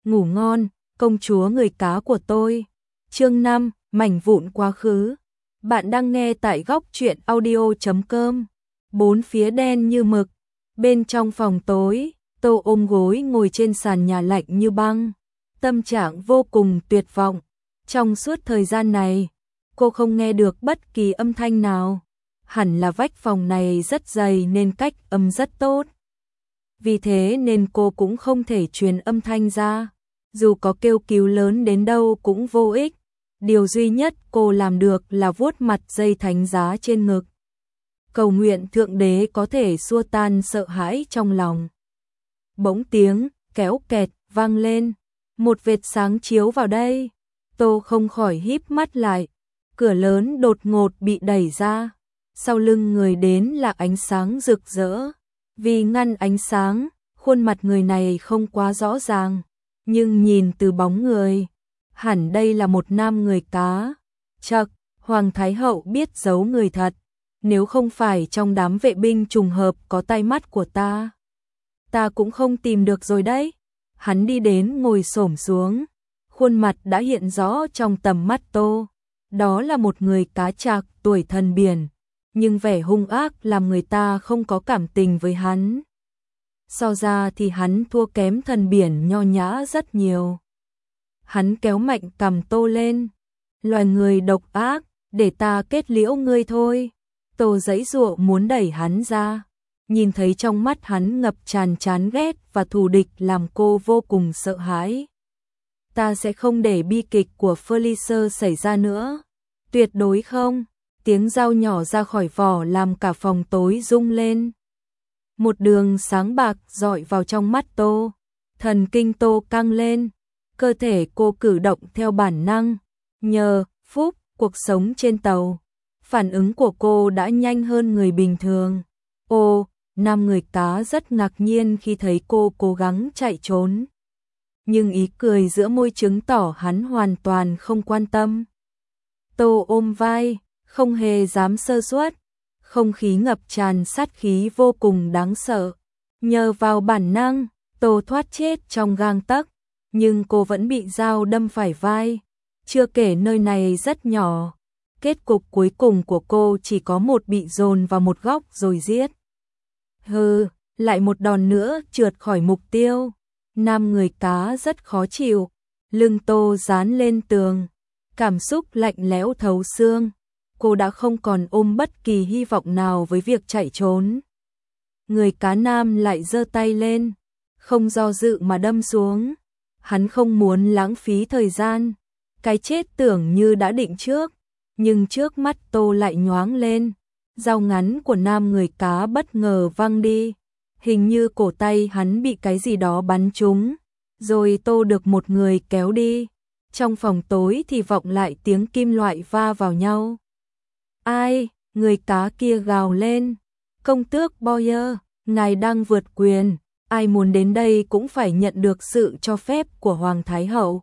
ngủ ngon, công chúa người cá của tôi. Chương 5, mảnh vụn quá khứ. Bạn đang nghe tại góc truyện audio.com. Bốn phía đen như mực, bên trong phòng tối, Tô ôm gối ngồi trên sàn nhà lạnh như băng, tâm trạng vô cùng tuyệt vọng. Trong suốt thời gian này, cô không nghe được bất kỳ âm thanh nào. Hẳn là vách phòng này rất dày nên cách âm rất tốt. Vì thế nên cô cũng không thể truyền âm thanh ra. Dù có kêu cứu lớn đến đâu cũng vô ích. Điều duy nhất cô làm được là vuốt mặt dây thánh giá trên ngực, cầu nguyện Thượng Đế có thể xua tan sợ hãi trong lòng. Bỗng tiếng kéo kẹt vang lên, một vệt sáng chiếu vào đây. Tô không khỏi híp mắt lại, cửa lớn đột ngột bị đẩy ra, sau lưng người đến là ánh sáng rực rỡ. Vì ngăn ánh sáng, khuôn mặt người này không quá rõ ràng, nhưng nhìn từ bóng người, hẳn đây là một nam người cá. Chậc, Hoàng Thái Hậu biết giấu người thật, nếu không phải trong đám vệ binh trùng hợp có tai mắt của ta cũng không tìm được rồi đấy. Hắn đi đến ngồi xổm xuống, khuôn mặt đã hiện rõ trong tầm mắt Tô. Đó là một người cá trạc tuổi thần biển, nhưng vẻ hung ác làm người ta không có cảm tình với hắn. So ra thì hắn thua kém thần biển nho nhã rất nhiều. Hắn kéo mạnh cằm Tô lên. Loài người độc ác, để ta kết liễu ngươi thôi. Tô giãy giụa muốn đẩy hắn ra. Nhìn thấy trong mắt hắn ngập tràn chán ghét và thù địch làm cô vô cùng sợ hãi. Ta sẽ không để bi kịch của Felice xảy ra nữa. Tuyệt đối không. Tiếng dao nhỏ ra khỏi vỏ làm cả phòng tối rung lên. Một đường sáng bạc dọi vào trong mắt Tô. Thần kinh Tô căng lên. Cơ thể cô cử động theo bản năng. Nhờ phúc cuộc sống trên tàu, phản ứng của cô đã nhanh hơn người bình thường. Ô, nam người cá rất ngạc nhiên khi thấy cô cố gắng chạy trốn. Nhưng ý cười giữa môi chứng tỏ hắn hoàn toàn không quan tâm. Tô ôm vai, không hề dám sơ suất. Không khí ngập tràn sát khí vô cùng đáng sợ. Nhờ vào bản năng, Tô thoát chết trong gang tấc, nhưng cô vẫn bị dao đâm phải vai. Chưa kể nơi này rất nhỏ, kết cục cuối cùng của cô chỉ có một bị dồn vào một góc rồi giết. Hừ, lại một đòn nữa trượt khỏi mục tiêu. Nam người cá rất khó chịu, lưng Tô dán lên tường, cảm xúc lạnh lẽo thấu xương. Cô đã không còn ôm bất kỳ hy vọng nào với việc chạy trốn. Người cá nam lại giơ tay lên, không do dự mà đâm xuống. Hắn không muốn lãng phí thời gian. Cái chết tưởng như đã định trước, nhưng trước mắt Tô lại nhoáng lên. Dao ngắn của nam người cá bất ngờ văng đi. Hình như cổ tay hắn bị cái gì đó bắn trúng, rồi Tô được một người kéo đi. Trong phòng tối thì vọng lại tiếng kim loại va vào nhau. Ai? Người cá kia gào lên. Công tước Boyer, ngài đang vượt quyền. Ai muốn đến đây cũng phải nhận được sự cho phép của Hoàng Thái Hậu.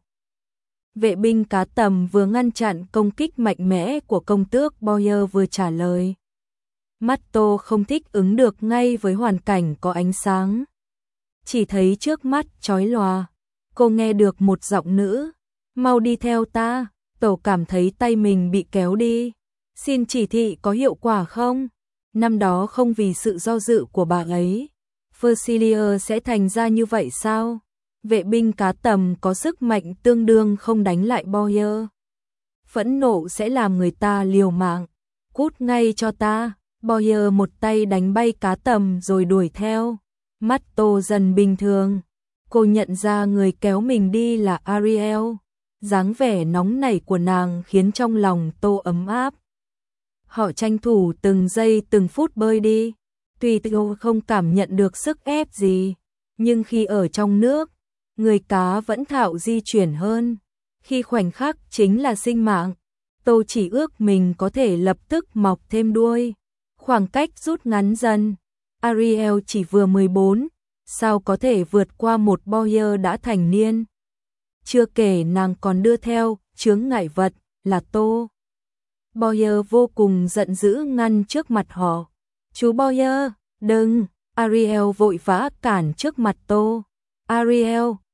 Vệ binh cá tầm vừa ngăn chặn công kích mạnh mẽ của công tước Boyer vừa trả lời. Mắt Tô không thích ứng được ngay với hoàn cảnh có ánh sáng. Chỉ thấy trước mắt chói lòa. Cô nghe được một giọng nữ. Mau đi theo ta. Tô cảm thấy tay mình bị kéo đi. Xin chỉ thị có hiệu quả không? Năm đó không vì sự do dự của bà ấy, Versilia sẽ thành ra như vậy sao? Vệ binh cá tầm có sức mạnh tương đương không đánh lại Boyer. Phẫn nộ sẽ làm người ta liều mạng. Cút ngay cho ta. Boyer một tay đánh bay cá tầm rồi đuổi theo. Mắt Tô dần bình thường. Cô nhận ra người kéo mình đi là Ariel. Dáng vẻ nóng nảy của nàng khiến trong lòng Tô ấm áp. Họ tranh thủ từng giây từng phút bơi đi. Tuy Tô không cảm nhận được sức ép gì, nhưng khi ở trong nước, người cá vẫn thạo di chuyển hơn. Khi khoảnh khắc chính là sinh mạng, Tô chỉ ước mình có thể lập tức mọc thêm đuôi. Khoảng cách rút ngắn dần. Ariel chỉ vừa 14, sao có thể vượt qua một Boyer đã thành niên. Chưa kể nàng còn đưa theo chướng ngại vật là Tô. Boyer vô cùng giận dữ ngăn trước mặt họ. Chú Boyer, đừng! Ariel vội vã cản trước mặt Tô. Ariel,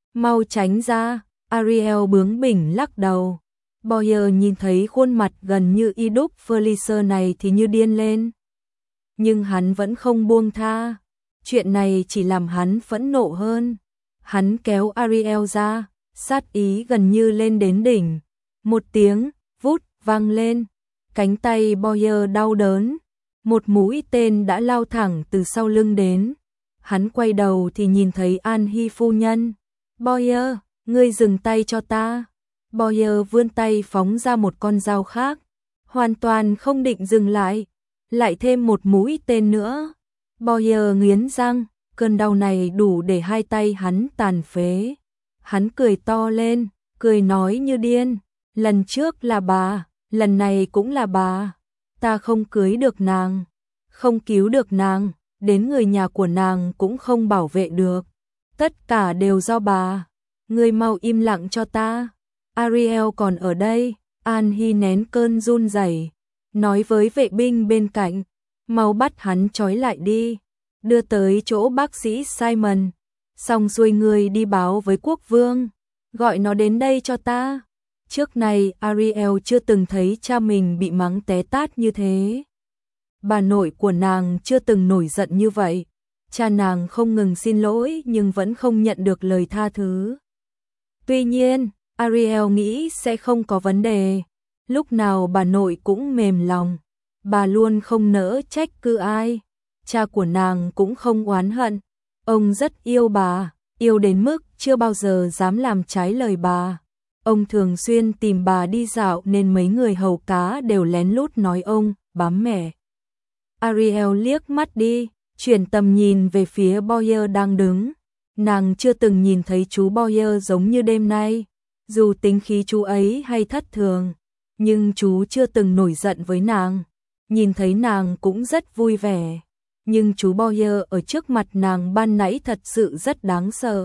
Mau tránh ra, Ariel bướng bỉnh lắc đầu. Boyer nhìn thấy khuôn mặt gần như y đúc Felicia này thì như điên lên. Nhưng hắn vẫn không buông tha. Chuyện này chỉ làm hắn phẫn nộ hơn. Hắn kéo Ariel ra, sát ý gần như lên đến đỉnh. Một tiếng, vút, vang lên. Cánh tay Boyer đau đớn. Một mũi tên đã lao thẳng từ sau lưng đến. Hắn quay đầu thì nhìn thấy An Hy phu nhân. Boyer, ngươi dừng tay cho ta. Boyer vươn tay phóng ra một con dao khác. Hoàn toàn không định dừng lại. Lại thêm một mũi tên nữa. Boyer nghiến răng, cơn đau này đủ để hai tay hắn tàn phế. Hắn cười to lên, cười nói như điên. Lần trước là bà, lần này cũng là bà. Ta không cưới được nàng, không cứu được nàng, đến người nhà của nàng cũng không bảo vệ được. Tất cả đều do bà. Ngươi mau im lặng cho ta. Ariel còn ở đây. An Hy nén cơn run rẩy, nói với vệ binh bên cạnh, mau bắt hắn trói lại đi, đưa tới chỗ bác sĩ Simon, xong xuôi người đi báo với quốc vương, gọi nó đến đây cho ta. Trước này Ariel chưa từng thấy cha mình bị mắng té tát như thế. Bà nội của nàng chưa từng nổi giận như vậy. Cha nàng không ngừng xin lỗi nhưng vẫn không nhận được lời tha thứ. Tuy nhiên, Ariel nghĩ sẽ không có vấn đề. Lúc nào bà nội cũng mềm lòng. Bà luôn không nỡ trách cứ ai. Cha của nàng cũng không oán hận. Ông rất yêu bà, yêu đến mức chưa bao giờ dám làm trái lời bà. Ông thường xuyên tìm bà đi dạo nên mấy người hầu cá đều lén lút nói ông bám mẹ. Ariel liếc mắt đi, chuyển tầm nhìn về phía Boyer đang đứng. Nàng chưa từng nhìn thấy chú Boyer giống như đêm nay. Dù tính khí chú ấy hay thất thường, nhưng chú chưa từng nổi giận với nàng. Nhìn thấy nàng cũng rất vui vẻ. Nhưng chú Boyer ở trước mặt nàng ban nãy thật sự rất đáng sợ.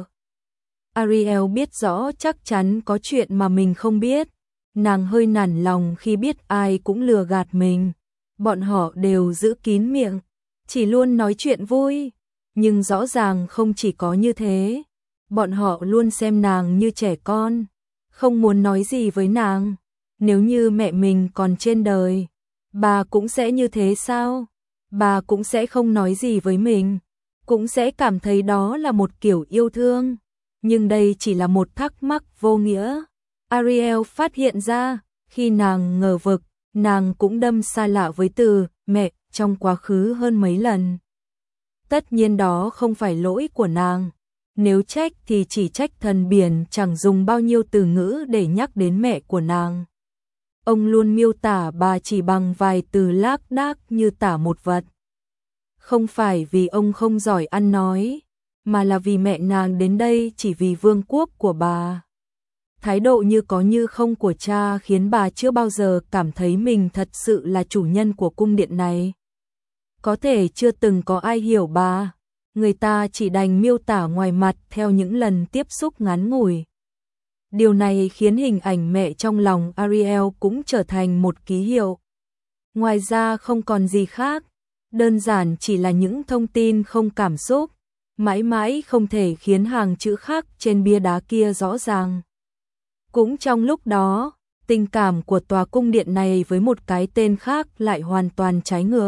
Ariel biết rõ chắc chắn có chuyện mà mình không biết. Nàng hơi nản lòng khi biết ai cũng lừa gạt mình. Bọn họ đều giữ kín miệng, chỉ luôn nói chuyện vui. Nhưng rõ ràng không chỉ có như thế. Bọn họ luôn xem nàng như trẻ con, không muốn nói gì với nàng. Nếu như mẹ mình còn trên đời, bà cũng sẽ như thế sao? Bà cũng sẽ không nói gì với mình, cũng sẽ cảm thấy đó là một kiểu yêu thương. Nhưng đây chỉ là một thắc mắc vô nghĩa. Ariel phát hiện ra, khi nàng ngờ vực, nàng cũng đâm xa lạ với từ mẹ trong quá khứ hơn mấy lần. Tất nhiên đó không phải lỗi của nàng. Nếu trách thì chỉ trách thần biển chẳng dùng bao nhiêu từ ngữ để nhắc đến mẹ của nàng. Ông luôn miêu tả bà chỉ bằng vài từ lác đác như tả một vật. Không phải vì ông không giỏi ăn nói, mà là vì mẹ nàng đến đây chỉ vì vương quốc của bà. Thái độ như có như không của cha khiến bà chưa bao giờ cảm thấy mình thật sự là chủ nhân của cung điện này. Có thể chưa từng có ai hiểu bà, người ta chỉ đành miêu tả ngoài mặt theo những lần tiếp xúc ngắn ngủi. Điều này khiến hình ảnh mẹ trong lòng Ariel cũng trở thành một ký hiệu. Ngoài ra không còn gì khác, đơn giản chỉ là những thông tin không cảm xúc, mãi mãi không thể khiến hàng chữ khác trên bia đá kia rõ ràng. Cũng trong lúc đó, tình cảm của tòa cung điện này với một cái tên khác lại hoàn toàn trái ngược.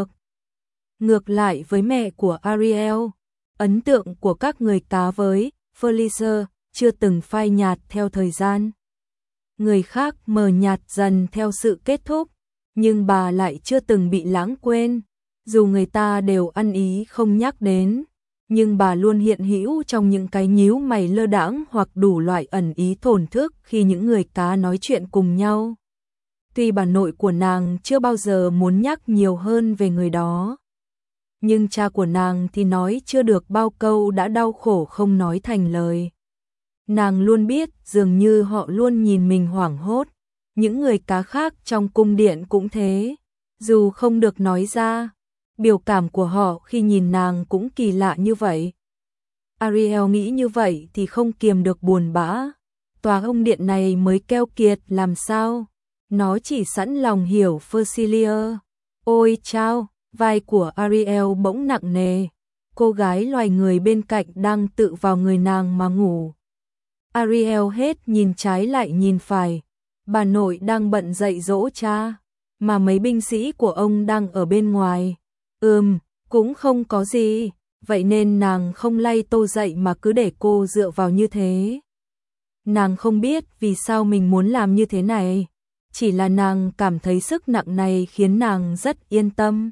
Ngược lại với mẹ của Ariel, ấn tượng của các người cá với Felicia chưa từng phai nhạt theo thời gian. Người khác mờ nhạt dần theo sự kết thúc, nhưng bà lại chưa từng bị lãng quên. Dù người ta đều ăn ý không nhắc đến, nhưng bà luôn hiện hữu trong những cái nhíu mày lơ đãng hoặc đủ loại ẩn ý thổn thức khi những người cá nói chuyện cùng nhau. Tuy bà nội của nàng chưa bao giờ muốn nhắc nhiều hơn về người đó, nhưng cha của nàng thì nói chưa được bao câu đã đau khổ không nói thành lời. Nàng luôn biết dường như họ luôn nhìn mình hoảng hốt, những người cá khác trong cung điện cũng thế, dù không được nói ra. Biểu cảm của họ khi nhìn nàng cũng kỳ lạ như vậy. Ariel nghĩ như vậy thì không kiềm được buồn bã. Tòa ông điện này mới keo kiệt làm sao? Nó chỉ sẵn lòng hiểu Felicia. Ôi chao, vai của Ariel bỗng nặng nề. Cô gái loài người bên cạnh đang tự vào người nàng mà ngủ. Ariel hết nhìn trái lại nhìn phải. Bà nội đang bận dạy dỗ cha, mà mấy binh sĩ của ông đang ở bên ngoài. Cũng không có gì, vậy nên nàng không lay Tô dậy mà cứ để cô dựa vào như thế. Nàng không biết vì sao mình muốn làm như thế này, chỉ là nàng cảm thấy sức nặng này khiến nàng rất yên tâm.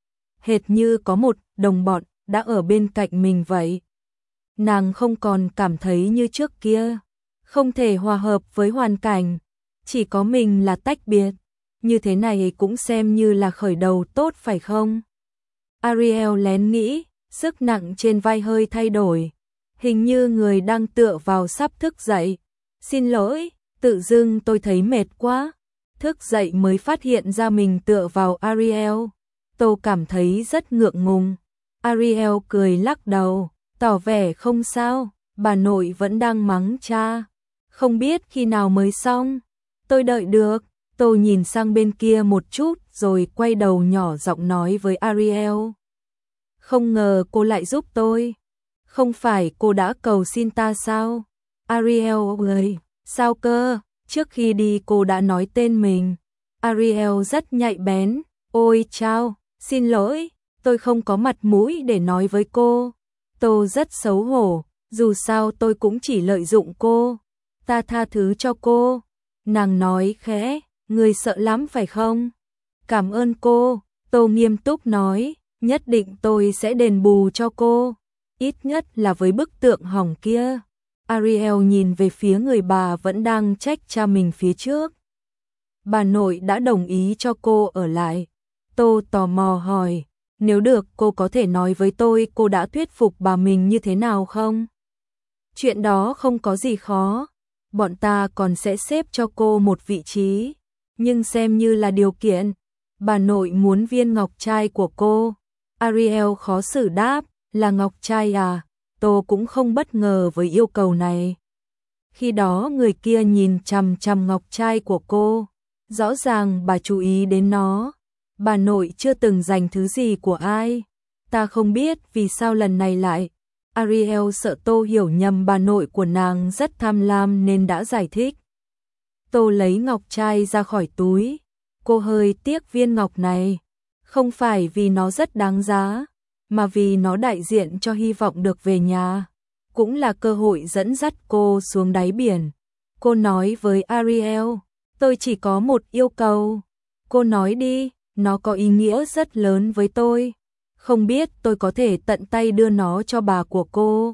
Hệt như có một đồng bọn đã ở bên cạnh mình vậy. Nàng không còn cảm thấy như trước kia, không thể hòa hợp với hoàn cảnh, chỉ có mình là tách biệt. Như thế này cũng xem như là khởi đầu tốt phải không? Ariel lén nghĩ, sức nặng trên vai hơi thay đổi, hình như người đang tựa vào sắp thức dậy. Xin lỗi, tự dưng tôi thấy mệt quá. Thức dậy mới phát hiện ra mình tựa vào Ariel. Tôi cảm thấy rất ngượng ngùng. Ariel cười lắc đầu, tỏ vẻ không sao, bà nội vẫn đang mắng cha. Không biết khi nào mới xong. Tôi đợi được. Tôi nhìn sang bên kia một chút rồi quay đầu nhỏ giọng nói với Ariel. Không ngờ cô lại giúp tôi. Không phải cô đã cầu xin ta sao? Ariel ơi, sao cơ? Trước khi đi cô đã nói tên mình. Ariel rất nhạy bén. Ôi chao, xin lỗi, tôi không có mặt mũi để nói với cô. Tôi rất xấu hổ, dù sao tôi cũng chỉ lợi dụng cô. Ta tha thứ cho cô. Nàng nói khẽ, người sợ lắm phải không? Cảm ơn cô. Tôi nghiêm túc nói, nhất định tôi sẽ đền bù cho cô. Ít nhất là với bức tượng hỏng kia. Ariel nhìn về phía người bà vẫn đang trách cha mình phía trước. Bà nội đã đồng ý cho cô ở lại. Tô tò mò hỏi, nếu được cô có thể nói với tôi cô đã thuyết phục bà mình như thế nào không? Chuyện đó không có gì khó, bọn ta còn sẽ xếp cho cô một vị trí, nhưng xem như là điều kiện. Bà nội muốn viên ngọc trai của cô. Ariel khó xử đáp, là ngọc trai à? Tô cũng không bất ngờ với yêu cầu này. Khi đó người kia nhìn chằm chằm ngọc trai của cô, rõ ràng bà chú ý đến nó. Bà nội chưa từng giành thứ gì của ai. Ta không biết vì sao lần này lại. Ariel sợ Tô hiểu nhầm bà nội của nàng rất tham lam nên đã giải thích. Tô lấy ngọc trai ra khỏi túi. Cô hơi tiếc viên ngọc này. Không phải vì nó rất đáng giá, mà vì nó đại diện cho hy vọng được về nhà. Cũng là cơ hội dẫn dắt cô xuống đáy biển. Cô nói với Ariel, tôi chỉ có một yêu cầu. Cô nói đi, nó có ý nghĩa rất lớn với tôi. Không biết tôi có thể tận tay đưa nó cho bà của cô.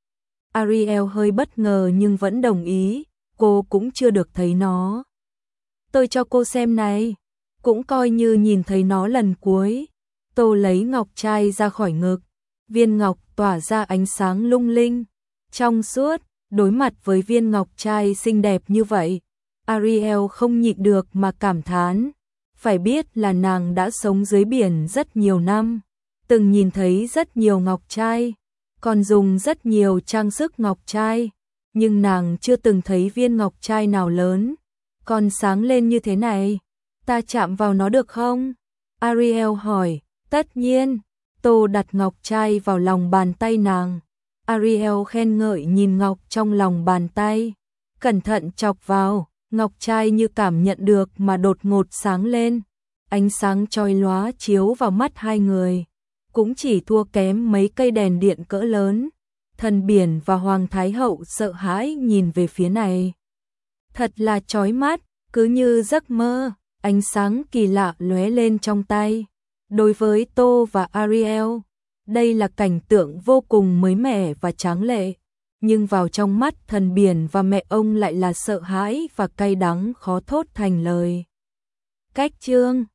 Ariel hơi bất ngờ nhưng vẫn đồng ý, cô cũng chưa được thấy nó. Tôi cho cô xem này, cũng coi như nhìn thấy nó lần cuối. Tô lấy ngọc trai ra khỏi ngực, viên ngọc tỏa ra ánh sáng lung linh, trong suốt. Đối mặt với viên ngọc trai xinh đẹp như vậy, Ariel không nhịn được mà cảm thán. Phải biết là nàng đã sống dưới biển rất nhiều năm, từng nhìn thấy rất nhiều ngọc trai, còn dùng rất nhiều trang sức ngọc trai, nhưng nàng chưa từng thấy viên ngọc trai nào lớn, còn sáng lên như thế này. Ta chạm vào nó được không? Ariel hỏi. Tất nhiên. Tô đặt ngọc trai vào lòng bàn tay nàng. Ariel khen ngợi nhìn ngọc trong lòng bàn tay, cẩn thận chọc vào, ngọc trai như cảm nhận được mà đột ngột sáng lên. Ánh sáng chói lóa chiếu vào mắt hai người, cũng chỉ thua kém mấy cây đèn điện cỡ lớn. Thần biển và Hoàng Thái Hậu sợ hãi nhìn về phía này. Thật là chói mắt, cứ như giấc mơ, ánh sáng kỳ lạ lóe lên trong tay. Đối với Tô và Ariel, đây là cảnh tượng vô cùng mới mẻ và tráng lệ, nhưng vào trong mắt thần biển và mẹ ông lại là sợ hãi và cay đắng khó thốt thành lời. Cách chương